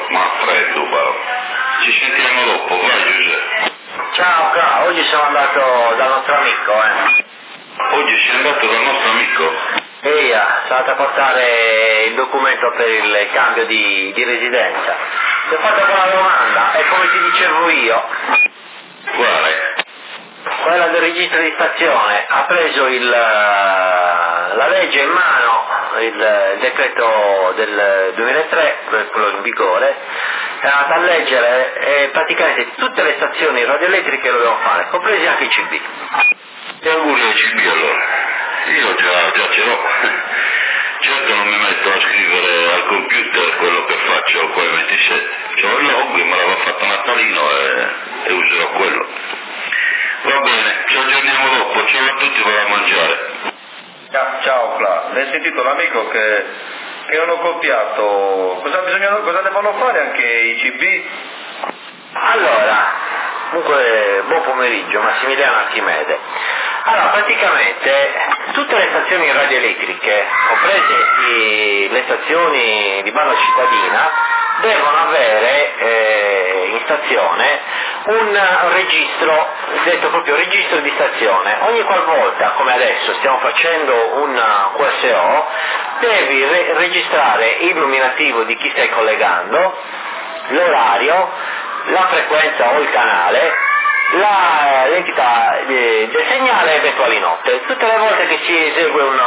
ma freddo però. Ci sentiamo dopo, vai Giuseppe. Ciao Ca, oggi sono andato dal nostro amico, Oggi sei andato dal nostro amico? sono andato a portare il documento per il cambio di residenza. Ti ho fatto una domanda, è come ti dicevo io. Quale? Quella del registro di stazione, ha preso la legge in mano, il decreto del 2003, quello in vigore, è andato a leggere e praticamente tutte le stazioni radioelettriche lo devono fare, compresi anche i CB. E auguri ai CB allora. Io già ce l'ho. Certo non mi metto a scrivere al computer quello che faccio poi 27. C'ho il log, me l'aveva fatto Natalino e userò quello. Va bene, ci aggiorniamo dopo, ciao a tutti, vado a mangiare. Ciao Fla, hai sentito l'amico che hanno copiato, cosa devono fare anche i CB? Allora, comunque buon pomeriggio, Massimiliano Archimede. Allora, praticamente tutte le stazioni radioelettriche, comprese le stazioni di banda cittadina, devono avere in stazione un registro, detto proprio registro di stazione. Ogni qualvolta, come adesso stiamo facendo un QSO, devi registrare il nominativo di chi stai collegando, l'orario, la frequenza o il canale, l'entità del segnale e eventuali note. Tutte le volte che si esegue un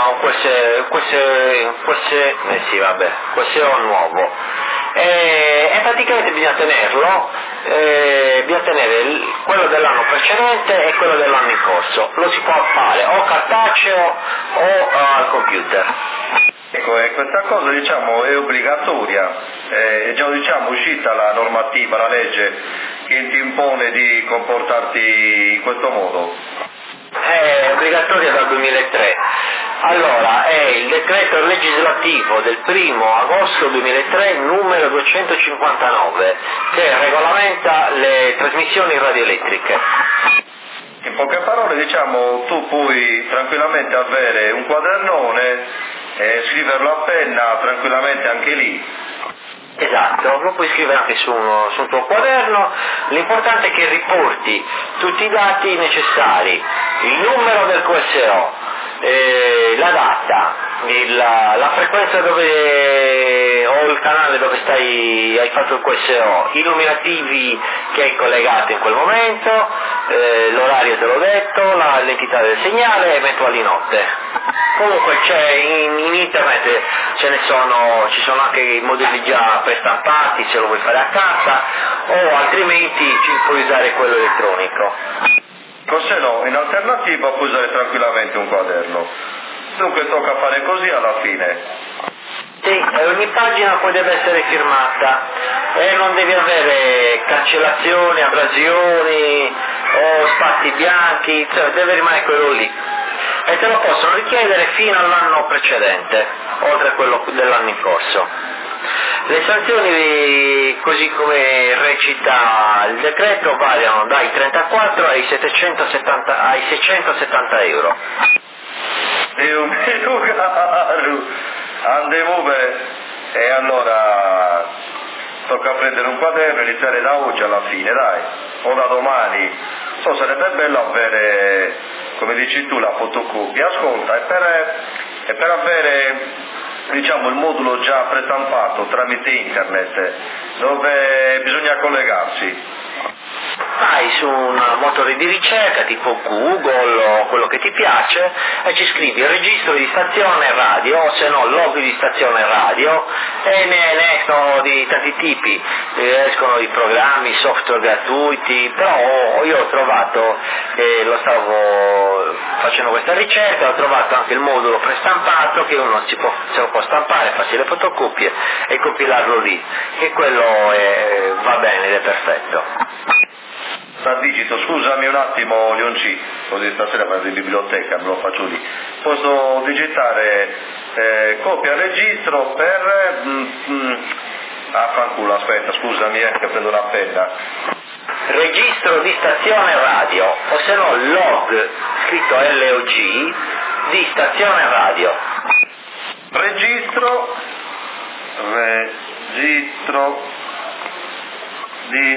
QSO nuovo, e praticamente bisogna tenerlo, bisogna tenere quello dell'anno precedente e quello dell'anno in corso. Lo si può fare o cartaceo o al computer. Ecco, e questa cosa diciamo è obbligatoria, è già diciamo uscita la normativa, la legge che ti impone di comportarti in questo modo. È obbligatoria dal 2003. Allora, è il decreto legislativo del 1 agosto 2003 numero 259 che regolamenta le trasmissioni radioelettriche. In poche parole diciamo tu puoi tranquillamente avere un quadernone e scriverlo a penna tranquillamente anche lì. Esatto, lo puoi scrivere anche sul tuo quaderno, l'importante è che riporti tutti i dati necessari, il numero del QSO, la data, la frequenza dove o il canale dove hai fatto il QSO, i nominativi che hai collegato in quel momento, l'orario te l'ho detto, l'entità del segnale e eventuali note. Comunque c'è in internet ci sono anche i modelli già prestampati se lo vuoi fare a casa, o altrimenti ci puoi usare quello elettronico. Se no, in alternativa puoi usare tranquillamente un quaderno. Dunque tocca fare così alla fine. Sì, ogni pagina poi deve essere firmata e non devi avere cancellazioni, abrasioni o spazi bianchi, cioè deve rimanere quello lì. E te lo possono richiedere fino all'anno precedente, oltre a quello dell'anno in corso. Le sanzioni, così come recita il decreto, variano dai 34 ai 670 euro. Dio mio caro, andiamo bene. E allora tocca prendere un quaderno e iniziare da oggi alla fine, dai, o da domani. Sarebbe bello avere, come dici tu, la fotocopia. Ascolta, e per avere diciamo il modulo già prestampato tramite internet, dove bisogna collegarsi? Vai su un motore di ricerca tipo Google o quello che ti piace e ci scrivi registro di stazione radio, o se no log di stazione radio, e ne escono di tanti tipi, escono i programmi, software gratuiti, però io ho trovato, lo stavo facendo questa ricerca, ho trovato anche il modulo prestampato che uno se lo può stampare, farsi le fotocopie e compilarlo lì, e quello va bene ed è perfetto. Digito, scusami un attimo Leonci, così stasera vado in biblioteca, me lo faccio lì. Posso digitare copia registro per... fanculo, aspetta, scusami che prendo una penna. Registro di stazione radio, o se no log, scritto LOG, di stazione radio. Registro di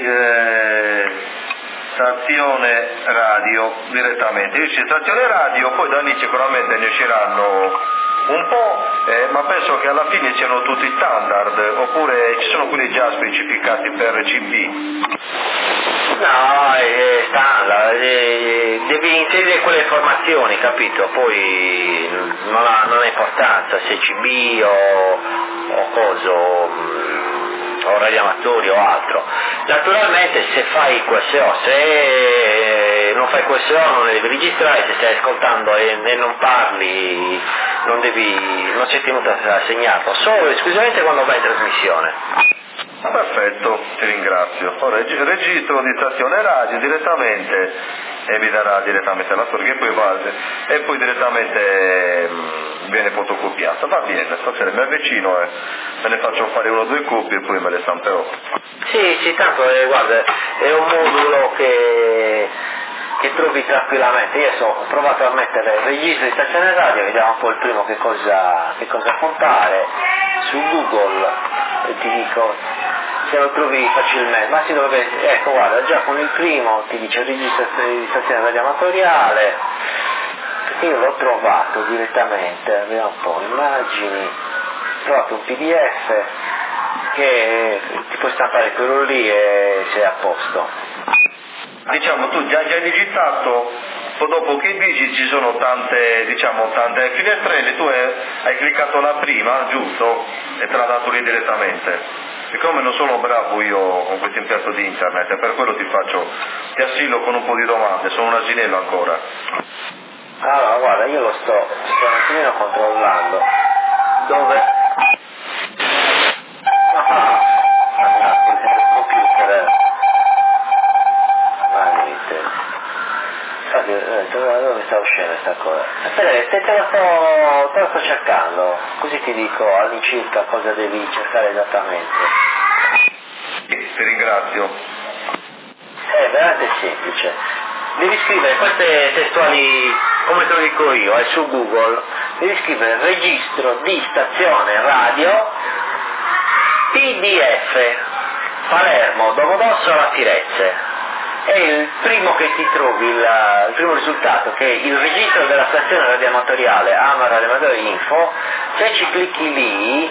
stazione radio direttamente. Dice stazione radio, poi da lì sicuramente ne usciranno un po', ma penso che alla fine siano tutti standard, oppure ci sono quelli già specificati per CB? No, è standard, devi inserire quelle informazioni, capito? Poi non ha importanza se CB o coso, o radioamatori o altro. Naturalmente se fai QSO, se non fai QSO non le devi registrare, se stai ascoltando e non parli non sei tenuto a segnarlo, solo esclusivamente quando vai in trasmissione. Perfetto, ti ringrazio. Ora registro di stazione radio direttamente e mi darà direttamente la storia che poi base e poi direttamente viene fotocopiata. Va bene, stasera mi avvicino e me ne faccio fare 1 o 2 copie e poi me le stamperò. Sì, tanto guarda, è un modulo che trovi tranquillamente. Io ho provato a mettere il registro di stazione radio, vediamo un po' il primo che cosa puntare su Google e ti dico se lo trovi facilmente, ma ecco guarda, già con il primo ti dice registro di stazione radioamatoriale, perché io l'ho trovato direttamente, vediamo un po', immagini, ho trovato un PDF che ti puoi stampare quello lì e sei a posto. Diciamo tu già hai digitato, poi dopo che digiti ci sono tante finestrelle, tu hai cliccato la prima, giusto? E te l'ha dato lì direttamente. Siccome non sono bravo io con questo impianto di internet, per quello ti assillo con un po' di domande, sono un asinello ancora. Allora guarda, io lo sto un attimino controllando. Dove? Il computer dove sta uscendo questa cosa? Aspetta, te lo sto cercando, così ti dico all'incirca cosa devi cercare esattamente. Ti ringrazio. È veramente semplice. Devi scrivere queste testuali, come te lo dico io, è su Google, devi scrivere registro di stazione radio PDF Palermo, Domodossola, Firenze. E il primo che ti trovi, il primo risultato, che è il registro della stazione radioamatoriale AMA Radioamatori Info, se ci clicchi lì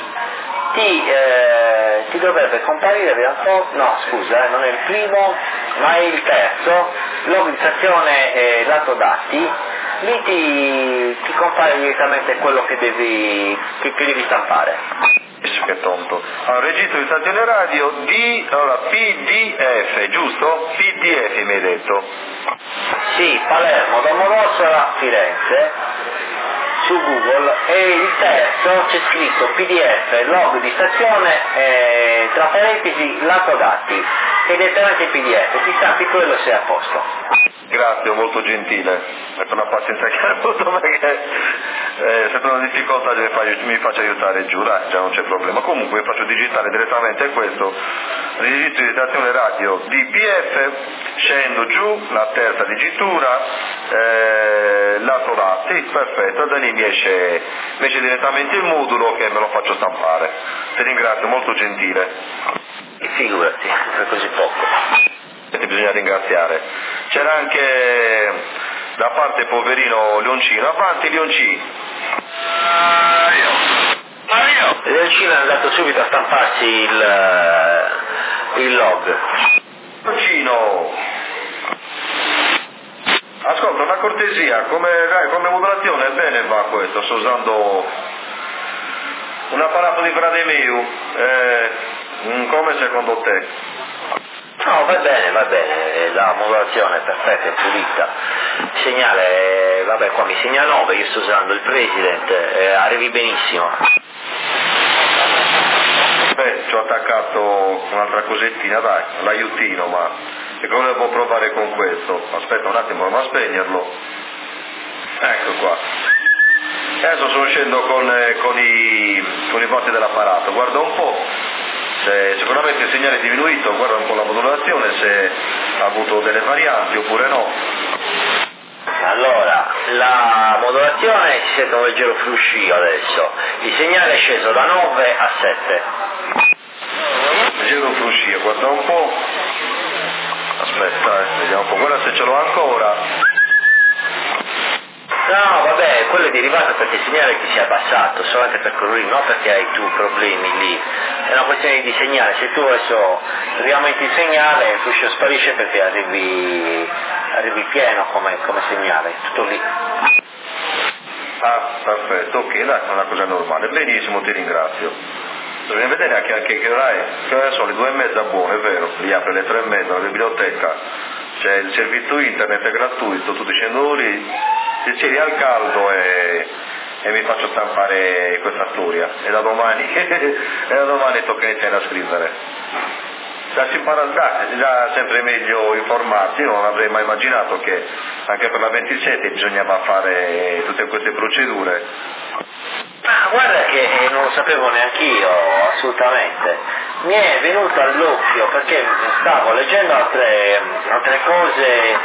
ti dovrebbe comparire, vediamo un po', no scusa, non è il primo, ma è il terzo, log di stazione lato dati, lì ti compare direttamente quello che devi stampare. Che tonto. Allora, registro di stazione radio di PDF, giusto? PDF mi hai detto. Sì, Palermo, Domodossola, Firenze, su Google, e il terzo c'è scritto PDF, log di stazione, tra parentesi, lato dati, che è direttamente in PDF, ti stampi quello sei a posto. Grazie, molto gentile, per una pazienza che hai avuto, perché se per una difficoltà mi faccio aiutare giù, dai, già non c'è problema. Comunque faccio digitare direttamente questo registro di stazione radio DPF, scendo giù, la terza digitura, lato dati, perfetto, da lì mi esce direttamente il modulo che me lo faccio stampare. Ti ringrazio, molto gentile. Figurati, per così poco. Bisogna ringraziare. C'era anche da parte poverino Leoncino, avanti Leoncino. Leoncino è andato subito a stamparsi il log. Leoncino, ascolta, una cortesia, come modulazione bene va questo, sto usando un apparato di Vrademeu, come secondo te? No, va bene, la modulazione è perfetta, è pulita. Il segnale, vabbè, qua mi segna 9, io sto usando il President, arrivi benissimo. Beh, ci ho attaccato un'altra cosettina, dai, l'aiutino, ma secondo me può provare con questo. Aspetta un attimo, proviamo a spegnerlo. Ecco qua. Adesso sto uscendo con i botti dell'apparato, guarda un po'. Sicuramente il segnale è diminuito, guarda un po' la modulazione, se ha avuto delle varianti oppure no. Allora, la modulazione si sente un leggero fruscio adesso, il segnale è sceso da 9 a 7. Leggero fruscio, guarda un po'. guarda se ce l'ho ancora. No, vabbè, quello è derivato perché il segnale ti si è abbassato, solamente per quello lì, non perché hai tu problemi lì. È una questione di segnale, se tu adesso riaumenti il segnale, il fruscio sparisce perché arrivi pieno come segnale, tutto lì. Ah, perfetto, ok, dai, è una cosa normale. Benissimo, ti ringrazio. Dobbiamo vedere anche che ora è. Che ora sono le 2:30 buone, è vero, li apre alle 3:30 la biblioteca. C'è il servizio internet è gratuito, tu scendo lì, ti siedi al caldo e mi faccio stampare questa storia. E da domani tocca iniziare a scrivere. Già si impara, già sempre meglio informarsi, non avrei mai immaginato che anche per la 27 bisognava fare tutte queste procedure. Ma guarda che non lo sapevo neanche io, assolutamente. Mi è venuto all'occhio perché stavo leggendo altre cose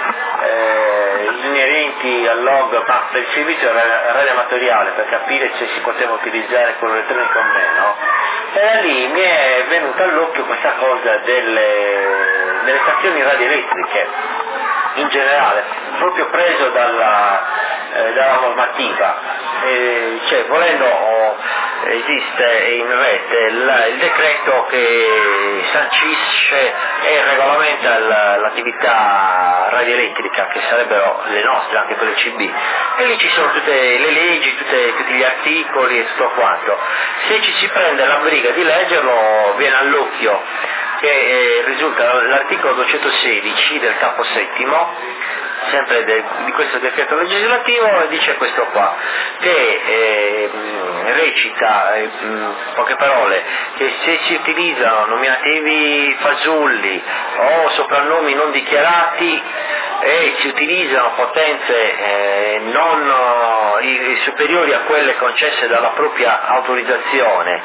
inerenti al log per il servizio radioamatoriale per capire se si poteva utilizzare quello elettronico o meno. E da lì mi è venuta all'occhio questa cosa delle stazioni radioelettriche in generale, proprio preso dalla normativa. Cioè, volendo esiste in rete il decreto che sancisce e regolamenta l'attività radioelettrica, che sarebbero le nostre, anche quelle CB, e lì ci sono tutte le leggi, tutti gli articoli e tutto quanto. Se ci si prende la briga di leggerlo viene all'occhio che risulta l'articolo 216 del capo settimo, sempre di questo decreto legislativo, dice questo qua, che recita, poche parole, che se si utilizzano nominativi fasulli o soprannomi non dichiarati e si utilizzano potenze superiori a quelle concesse dalla propria autorizzazione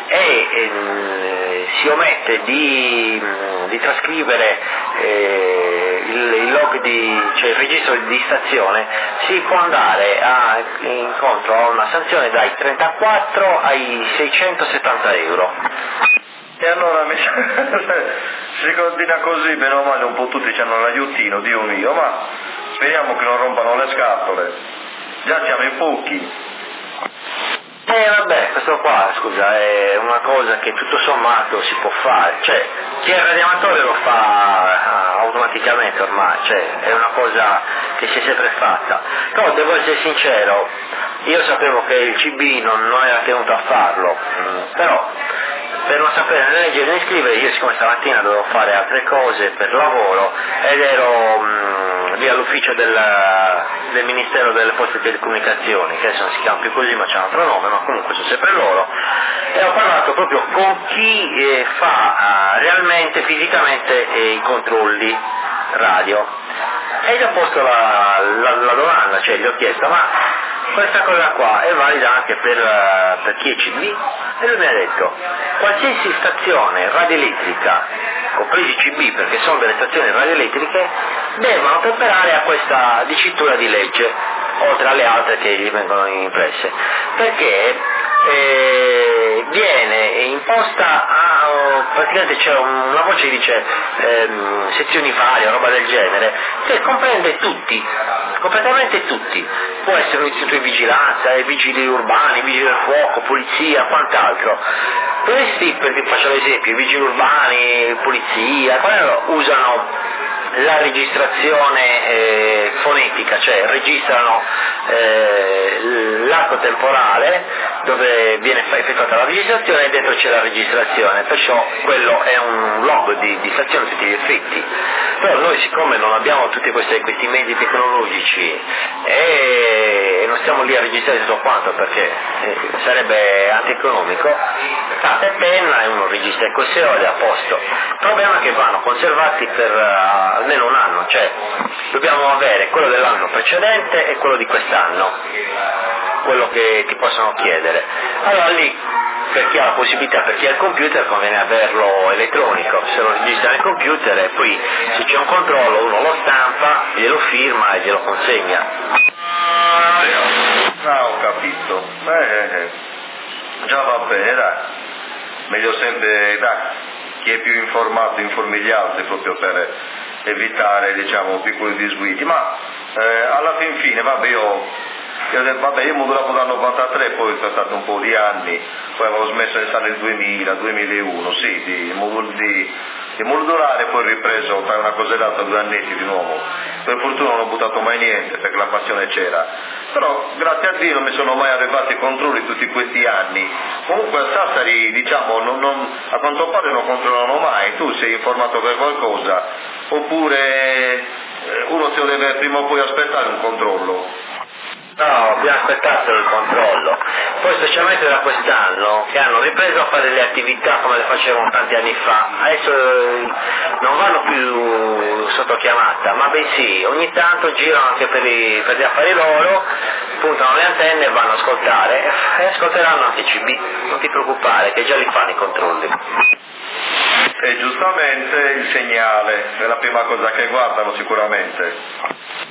e si omette di trascrivere il log cioè il registro di stazione, si può andare incontro a una sanzione dai 34 ai 670 euro. E allora si continua così, bene o male un po' tutti hanno l'aiutino, Dio mio, ma speriamo che non rompano le scatole, già siamo in pochi. Vabbè, questo qua, scusa, è una cosa che tutto sommato si può fare, cioè chi è radioamatore lo fa automaticamente ormai, cioè è una cosa che si è sempre fatta. Però devo essere sincero, io sapevo che il CB non era tenuto a farlo, però per non sapere né leggere né scrivere, io siccome stamattina dovevo fare altre cose per lavoro ed ero lì all'ufficio del Ministero delle Poste e Telecomunicazioni, che adesso non si chiama più così ma c'è un altro nome, ma comunque sono sempre loro, e ho parlato proprio con chi fa realmente, fisicamente i controlli radio, e gli ho posto la domanda, cioè gli ho chiesto ma questa cosa qua è valida anche per chi è CB? E lui mi ha detto, qualsiasi stazione radioelettrica, compresi CB perché sono delle stazioni radioelettriche, devono ottemperare a questa dicitura di legge, oltre alle altre che gli vengono impresse, perché viene imposta praticamente c'è una voce che dice sezioni varie, roba del genere, che comprende tutti, completamente tutti, può essere un istituto di vigilanza, vigili urbani, vigili del fuoco, polizia, quant'altro. Questi, perché faccio l'esempio, i vigili urbani, polizia, usano la registrazione fonetica, cioè registrano l'arco temporale dove viene effettuata la registrazione e dentro c'è la registrazione, perciò quello è un log di stazione a tutti gli effetti. Però noi, siccome non abbiamo tutti questi mezzi tecnologici e non stiamo lì a registrare tutto quanto perché sarebbe antieconomico, carta e penna e uno registra il corso ed è a posto. Il problema è che vanno conservati per almeno un anno, cioè dobbiamo avere quello dell'anno precedente e quello di quest'anno, quello che ti possono chiedere. Allora lì, per chi ha la possibilità, per chi ha il computer, conviene averlo elettronico, se lo registra nel computer e poi se c'è un controllo uno lo stampa, glielo firma e glielo consegna. Ah, ho capito. Già va bene, dai. Meglio sempre, dai, chi è più informato informi gli altri proprio per evitare, diciamo, piccoli disguidi, ma alla fin fine, vabbè, io modulavo dal 93, poi sono stato un po' di anni, poi avevo smesso nel 2000, 2001, sì, di modulare, poi ho ripreso tra una cosa e l'altra 2 annetti di nuovo. Per fortuna non ho buttato mai niente perché la passione c'era, però grazie a Dio non mi sono mai arrivati i controlli tutti questi anni. Comunque a Sassari, diciamo, a quanto pare non controllano mai. Tu sei informato per qualcosa oppure uno se lo deve prima o poi aspettare un controllo? No, abbiamo aspettato il controllo, poi specialmente da quest'anno che hanno ripreso a fare le attività come le facevano tanti anni fa, adesso non vanno più sotto chiamata, ma bensì ogni tanto girano anche per gli affari loro, puntano le antenne e vanno a ascoltare e ascolteranno anche CB, non ti preoccupare che già li fanno i controlli. E giustamente il segnale è la prima cosa che guardano sicuramente.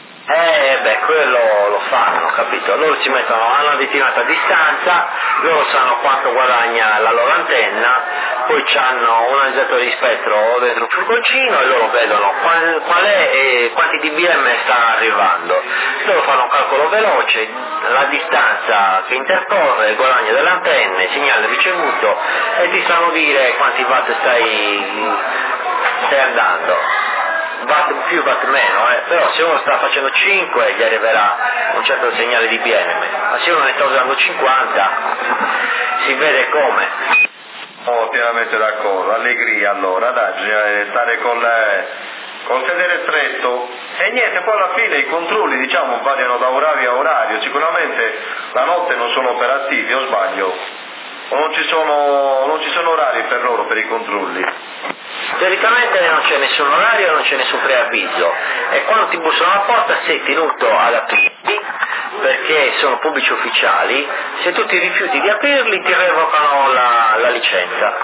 Quello lo fanno, capito? Loro ci mettono a una determinata distanza, loro sanno quanto guadagna la loro antenna, poi hanno un analizzatore di spettro dentro il furgoncino e loro vedono qual è e quanti dBm stanno arrivando. Loro fanno un calcolo veloce, la distanza che intercorre, il guadagno delle antenne, il segnale ricevuto e ti sanno dire quanti watt stai andando. Watt più, watt meno, però se uno sta facendo 5 gli arriverà un certo segnale di BM, ma se uno ne sta usando 50 si vede come. Oh, pienamente d'accordo, allegria allora, dai, bisogna stare col sedere stretto e niente, poi alla fine i controlli, diciamo, variano da orario a orario, sicuramente la notte non sono operativi, o sbaglio? O non ci sono orari per loro, per i controlli? Teoricamente non c'è nessun orario, non c'è nessun preavviso e quando ti bussano alla porta sei tenuto ad aprirli perché sono pubblici ufficiali, se tu ti rifiuti di aprirli ti revocano la licenza.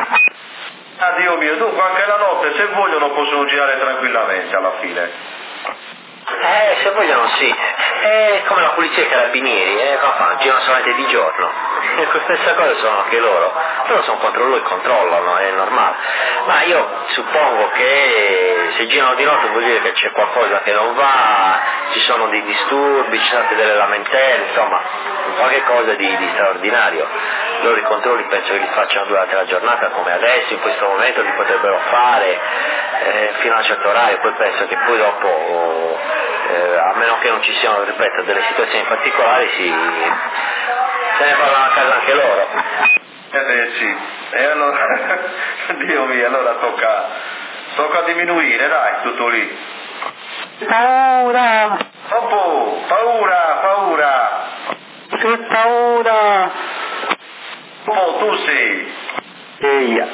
Ah Dio mio, dunque anche la notte se vogliono possono girare tranquillamente alla fine. Se vogliono sì, è come la polizia e i carabinieri, girano solamente di giorno. Questa cosa sono anche loro sono contro lui, controllano, è normale, ma io suppongo che se girano di notte vuol dire che c'è qualcosa che non va, ci sono dei disturbi, ci sono delle lamentele, insomma qualche cosa di straordinario. Loro i controlli penso che li facciano durante la giornata come adesso, in questo momento li potrebbero fare fino a un certo orario, poi penso che poi dopo a meno che non ci siano, ripeto, delle situazioni particolari se ne vanno a casa anche loro. Sì, e allora Dio mio, allora tocca diminuire, dai, tutto lì. Paura! Oppo, paura! Che paura! Oh, tu sei! Eia!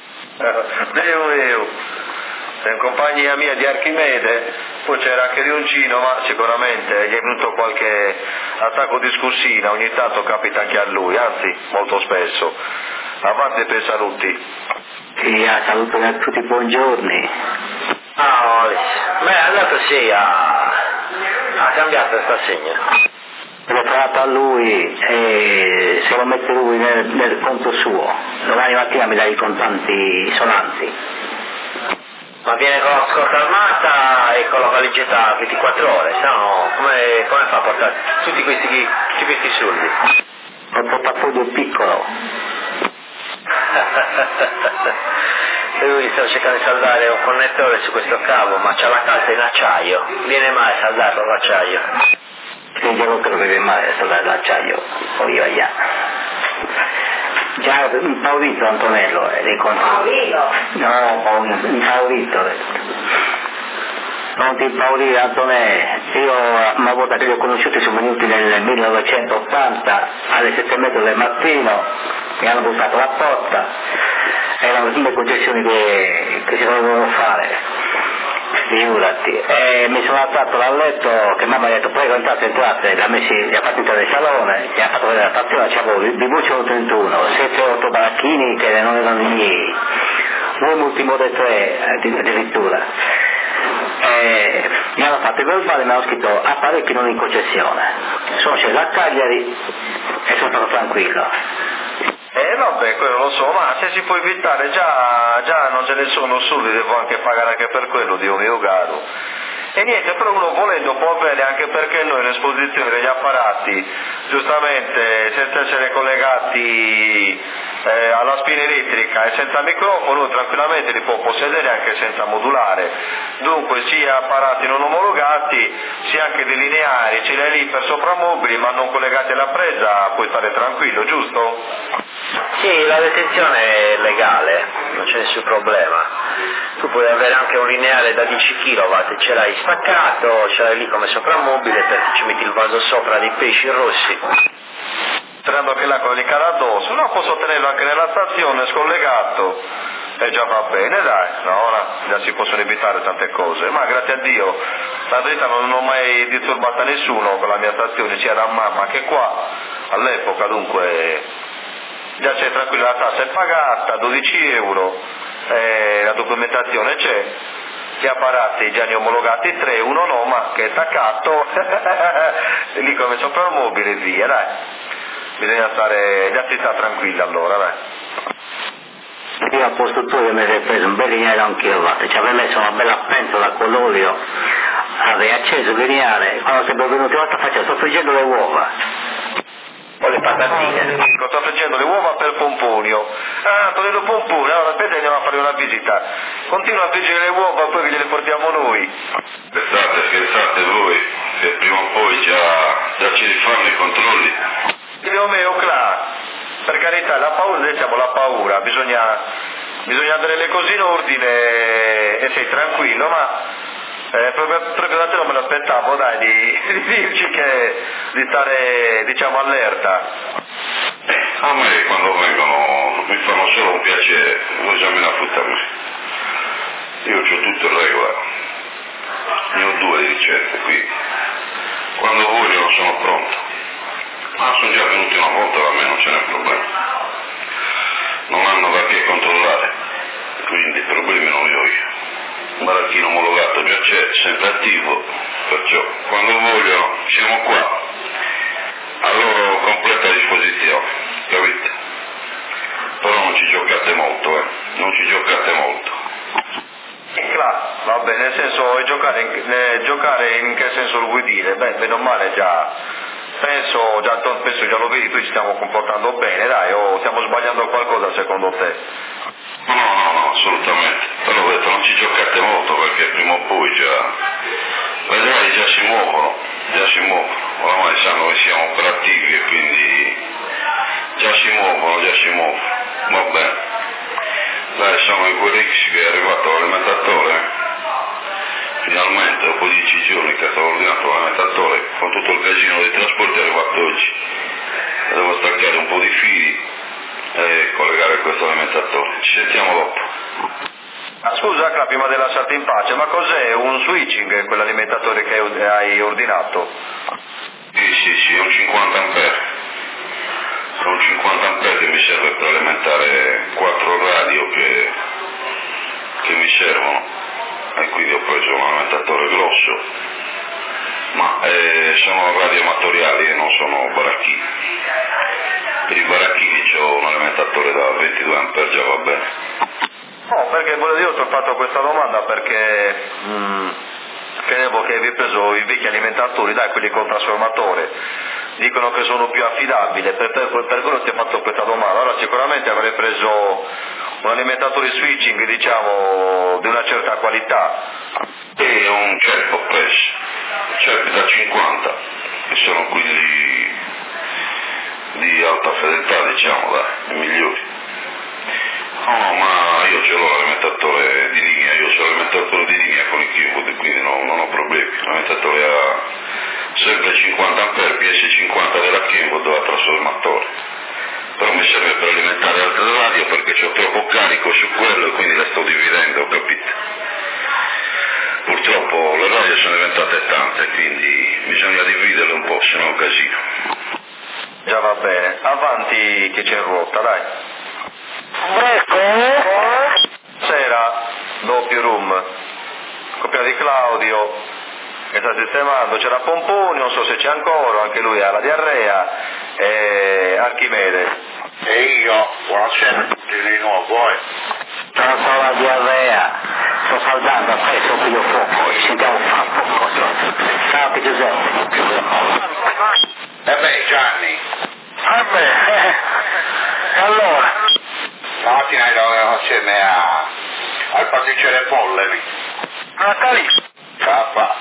Dio, sei in compagnia mia di Archimede, poi c'era anche Rioncino, ma sicuramente gli è venuto qualche attacco di scursina, ogni tanto capita anche a lui, anzi molto spesso. Avanti per saluti. Sì, saluto a tutti, buongiorni. Beh, è andato sì, ha cambiato questa segna. L'ho trovato a lui e se lo mette lui nel conto suo. Domani mattina mi dai i contanti sonanti. Ma viene con la scorta armata e con la valigetta 24 ore, se no come fa a portare tutti questi soldi? Ho un portafoglio piccolo. Lui sta cercando di saldare un connettore su questo cavo, ma c'ha la calza in acciaio, viene mai a saldarlo l'acciaio? Sì, io non credo che viene mai a saldare l'acciaio, o io allá. Già impaurito Antonello dei controlli. No, impaurito. Non ti impaurire Antonello, io una volta che li ho conosciuti sono venuti nel 1980 alle 7:30 del mattino, mi hanno bussato la porta, erano le concessioni che si dovevano fare, figurati, e mi sono alzato dal letto che mamma ha detto prego entrate, li ha fatto entrare nel salone, mi ha fatto vedere la stazione, c'avevo di voce 31, 7-8 baracchini che non erano i miei, 2 multimode 3 addirittura. Mi hanno fatto il verbale, mi hanno scritto apparecchi non in concessione. Sono sceso a Cagliari e sono stato tranquillo. Vabbè, quello lo so, ma se si può evitare, già non ce ne sono soldi, devo anche pagare anche per quello, Dio mio caro. E niente, però uno volendo può avere, anche perché noi l'esposizione degli apparati, giustamente senza essere collegati alla spina elettrica e senza microfono, tranquillamente li può possedere anche senza modulare. Dunque sia apparati non omologati, sia anche dei lineari, ce li hai lì per soprammobili ma non collegati alla presa, puoi stare tranquillo, giusto? Sì, la detenzione è legale, non c'è nessun problema. Tu puoi avere anche un lineare da 10 kW, ce l'hai staccato, ce l'hai lì come soprammobile perché ci metti il vaso sopra dei pesci rossi. Sperando che l'acqua gli cade addosso, no, posso tenerlo anche nella stazione scollegato e già va bene, dai, no, ora già si possono evitare tante cose, ma grazie a Dio, la verità non ho mai disturbato nessuno con la mia stazione, sia da mamma che qua, all'epoca dunque già c'è tranquilla, la tassa è pagata, 12 euro, la documentazione c'è, gli apparati già ne omologati 3, uno no, ma che è attaccato, lì come soprammobile e via, dai. Bisogna stare, già si sta tranquilla allora, dai. Io al posto tuo mi avrei preso un bel lineare da 1 kW, ci avrei messo una bella pentola con l'olio, avrei acceso il lineare, quando sarebbe venuto volta facevo, sto friggendo le uova. O le patatine. Sto friggendo le uova per Pomponio. Ah, Tonino Pomponio, allora aspetta, andiamo a fare una visita. Continua a friggere le uova, poi che gliele portiamo noi. Scherzate voi, che prima o poi già ci rifanno i controlli. Dio mio, per carità, la paura, diciamo la paura, bisogna avere le cose in ordine e sei tranquillo, ma proprio da te non me l'aspettavo, dai, di dirci di stare, diciamo, allerta. A me quando vengono mi fanno solo un piacere, non già me la frutta a me. Io ho tutto in regola, ne ho 2 di ricette qui, quando vogliono sono pronto. Ma sono già venuti una volta, da me non ce n'è problema. Non hanno perché controllare, quindi problemi non li ho io. Un baracchino omologato già c'è, sempre attivo, perciò quando vogliono siamo qua, a loro completa disposizione, capite? Però non ci giocate molto, non ci giocate molto. Va bene, nel senso, giocare in che senso lo vuoi dire? Beh, bene o male penso già lo vedi, tu ci stiamo comportando bene, dai, o stiamo sbagliando qualcosa secondo te? No, assolutamente, però ho detto non ci giocate molto perché prima o poi vedrai già si muovono, oramai sanno che siamo operativi e quindi già si muovono, va bene. Dai, sono i Guerix che è arrivato l'alimentatore. Finalmente, dopo 10 giorni che è stato ordinato l'alimentatore, con tutto il casino dei trasporti è arrivato oggi. Devo staccare un po' di fili e collegare questo alimentatore. Ci sentiamo dopo. Scusa, prima di lasciarti in pace, ma cos'è un switching quell'alimentatore che hai ordinato? Sì, un 50 ampere. È un 50 ampere che mi serve per alimentare 4 radio che mi servono. E quindi ho preso un alimentatore grosso, ma sono radio amatoriali e non sono baracchini. Per i baracchini ho un alimentatore da 22 ampere, già va bene. No, perché io ti ho fatto questa domanda perché credevo che avevi preso i vecchi alimentatori, dai, quelli con trasformatore, dicono che sono più affidabili, per quello ti ho fatto questa domanda. Allora sicuramente avrei preso un alimentatore switching, diciamo, di una certa qualità. E un CEP ho preso, CEP da 50, che sono quelli di alta fedeltà, diciamo, dai, i migliori. No, ma io ce l'ho l'alimentatore di linea, con il Kenwood, quindi non ho problemi. L'alimentatore ha sempre 50 ampere, PS50 della Kenwood da trasformatore. Però mi serve per alimentare altre radio perché ho troppo carico su quello e quindi le sto dividendo, capite? Purtroppo le radio sono diventate tante, quindi bisogna dividerle un po', se no è un casino. Già va bene, avanti che c'è in rotta, dai. Sera, doppio room, coppia di Claudio che sta sistemando, c'era Pomponi, non so se c'è ancora, anche lui ha la diarrea, e Archimede. E io, buonasera a tutti di nuovo, Sono solo la diarrea, sto salvando, preso piglio fuoco, ci sentiamo fra poco. Ciao che Giuseppe. E beh, Gianni, Allora, stamattina eravamo assieme al pasticcere Pollemi. Natali, Kappa.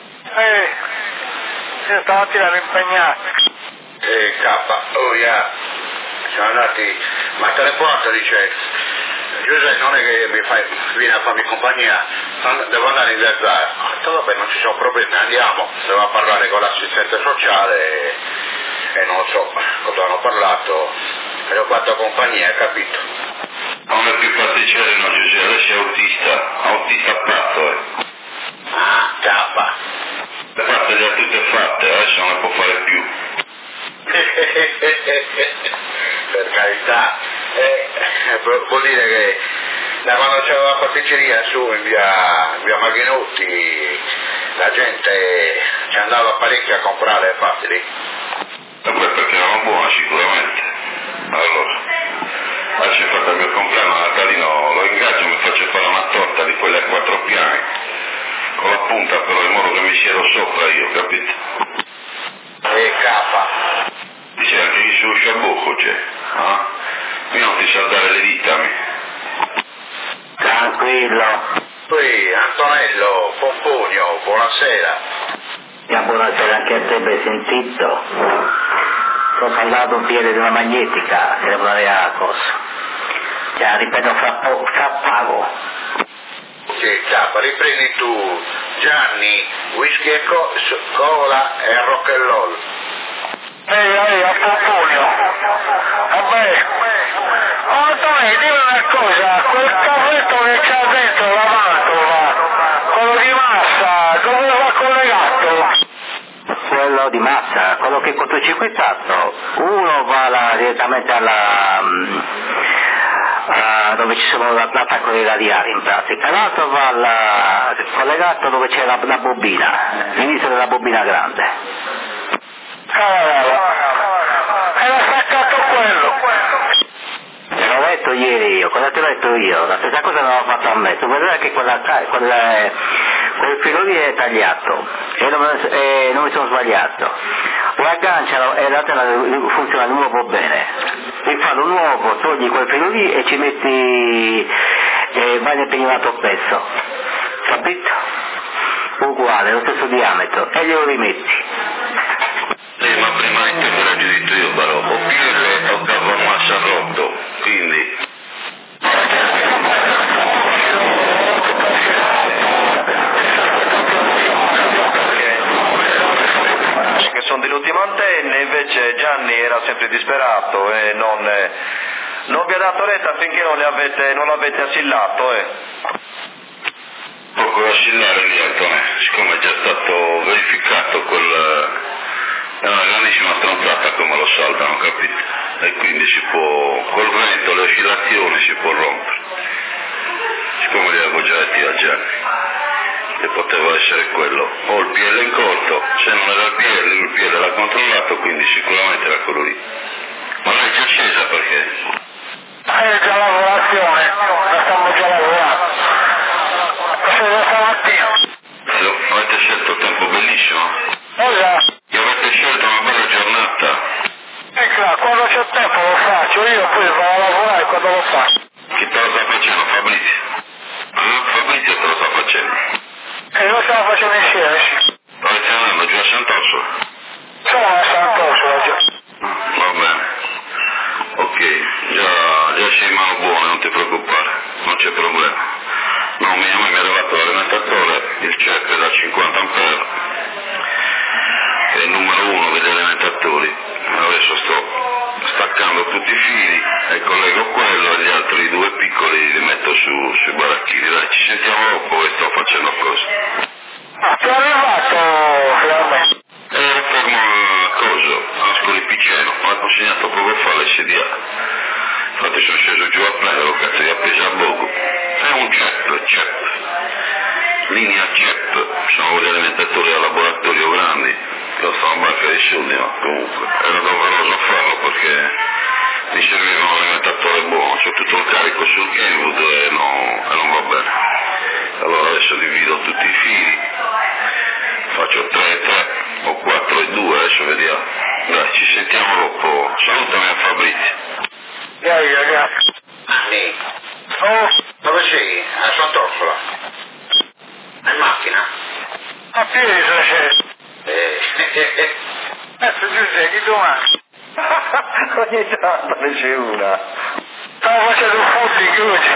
io stamattina ero impegnato. Kappa, oh yeah. Siamo andati, ma telefonato dice, Giuseppe non è che vieni a farmi compagnia, devo andare in Gazzara. Ho detto vabbè non ci sono problemi, andiamo, devo a parlare con l'assistente sociale e non lo so cosa hanno parlato, e le ho fatto compagnia, capito? Non è più pasticcere, no Giuseppe, adesso è autista pazzo, Ah, Kappa. Le fatte le ha tutte fatte, adesso non le può fare più. Per carità, vuol dire che da quando c'era la pasticceria su in via Maghinotti la gente ci andava parecchio a comprare fatti lì. Vabbè, perché erano buone sicuramente. Allora, adesso ho fatto il mio compleanno natalino, lo ingaggio e mi faccio fare una torta di quelle a 4 piani, con la punta però in modo che mi siedo sopra io, capito? Kappa. Dice anche chi su sciabucco c'è, ah? Io non ti so dare le dita, Tranquillo. Poi Antonello, Pomponio, buonasera. Buonasera anche a te, ben sentito. Ho salvato un piede di una magnetica, che devo dare a cosa. Cioè, ripeto, fra pago. Sì, Kappa, riprendi tu, Gianni, whisky e cola e rock and roll. A Pomponio. Vabbè. Antonio, dimmi una cosa, quel cavetto che c'ha dentro la mantova, quello di massa, dove va collegato? Quello di massa, quello che è cortocircuitato, uno va direttamente dove ci sono l'attacco dei radiali in pratica, l'altro va collegato dove c'è la bobina, l'inizio della bobina grande. Era staccato quello. Te l'ho detto ieri io, cosa ti ho detto io? La stessa cosa non l'ho fatto a me, tu vedrai che quel filo lì è tagliato e non mi sono sbagliato. Lo agganciano e funziona di nuovo bene. Rifallo nuovo, togli quel filo lì e ci metti vai nel pignorato pezzo, capito? Uguale, lo stesso diametro, e glielo rimetti. Ma prima di te me l'ho detto io però, o piede o capo a massa rotto, quindi... Che sono dell'ultima antenne, invece Gianni era sempre disperato e non vi ha dato retta finché non l'avete assillato, Poco da assillare niente, siccome è già stato verificato è una grandissima stronzata come lo salvano, capito? E quindi si può, col vento, le oscillazioni si può rompere. Siccome li avevo già detti a Gianni, che poteva essere quello, o il PL in corto, se non era il PL l'ha controllato, quindi sicuramente era quello lì. Ma non è già scesa perché? È già lavorazione, la stiamo già lavorando. Scesa stamattina. Avete scelto il tempo bellissimo? Esatto. E avete scelto una bella giornata. Quando c'è tempo lo faccio, io poi vado a lavorare quando lo faccio. Chi te lo sta facendo? Fabrizio? Fabrizio te lo sta facendo. E lo stiamo facendo insieme, sì. Dove stai andando? Giù a Sant'Orso? Sono a Sant'Orso oggi. Va bene. Ok, già sei in mano buone, non ti preoccupare, non c'è problema. No, mi è arrivato l'alimentatore, il CEP è da 50 ampere, è il numero 1 degli alimentatori. Adesso sto staccando tutti i fili e collego quello e gli altri 2 piccoli li metto sui baracchini. Dai, ci sentiamo dopo che sto facendo cose. Ti è arrivato finalmente? Era fermo a coso, a Scolipiceno, ho consegnato poco fa l'SDA. Infatti sono sceso giù a prenderlo, cazzo di appesa a Bogo. È un CEP. Linea CEP, sono gli alimentatori a laboratorio grandi, costano barca di i soldi, ma comunque era doveroso farlo perché mi serviva un alimentatore buono, c'ho tutto il carico sul Kenwood e non va bene. Allora adesso divido tutti i fili, faccio 3 o 4 e 2, adesso vediamo. Dai, ci sentiamo dopo. Salutami a Fabrizio. Grazie. Anni. Oh, dove sei? A Sant'Orsola. In macchina? A piedi se c'è. Adesso tu sei chi domani? Ogni tanto ne c'è una. Stavo facendo un footing oggi.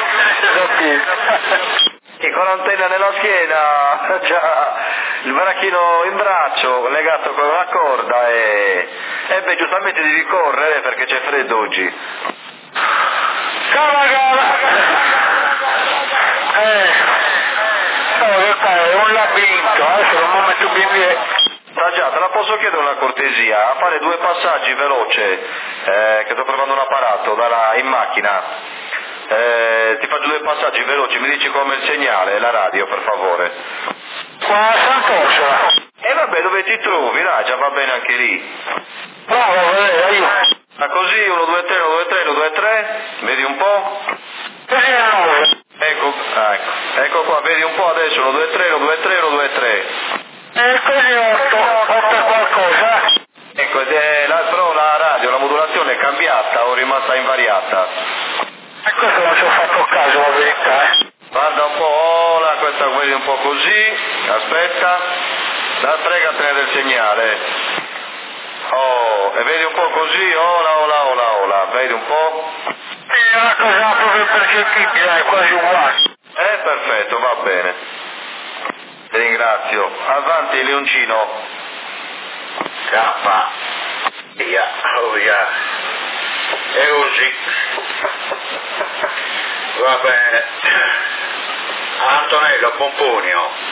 E con l'antenna nella schiena, già, il baracchino in braccio, legato con una corda e beh, giustamente devi correre perché c'è freddo oggi. È un labirinto, adesso non mi metto più in via. Già, te la posso chiedere una cortesia, a fare 2 passaggi veloce, che sto provando un apparato in macchina. Ti faccio 2 passaggi veloci, mi dici come il segnale, la radio per favore. Qua a Sant'Orsola. E vabbè, dove ti trovi? Dai, già va bene anche lì. Bravo, io. Ma così, 1, 2, 3, 1, 2, 3, 1, 2, 3, vedi un po'? Ecco qua, vedi un po' adesso, 1, 2, 3, 1, 2, 3, 1, 2, 3. Così 8 qualcosa. Ecco, però la radio, la modulazione è cambiata o rimasta invariata? E questo non ci ho fatto caso, la verità, Guarda un po', là, questa vedi un po' così, aspetta, fregatene del segnale. Oh, e vedi un po' così, ola, vedi un po'? È una cosa proprio percettibile, è quasi uguale. Perfetto, va bene. Ti ringrazio. Avanti, Leoncino. Cappa. Via, oh via. E così. Va bene. Antonello Pomponio.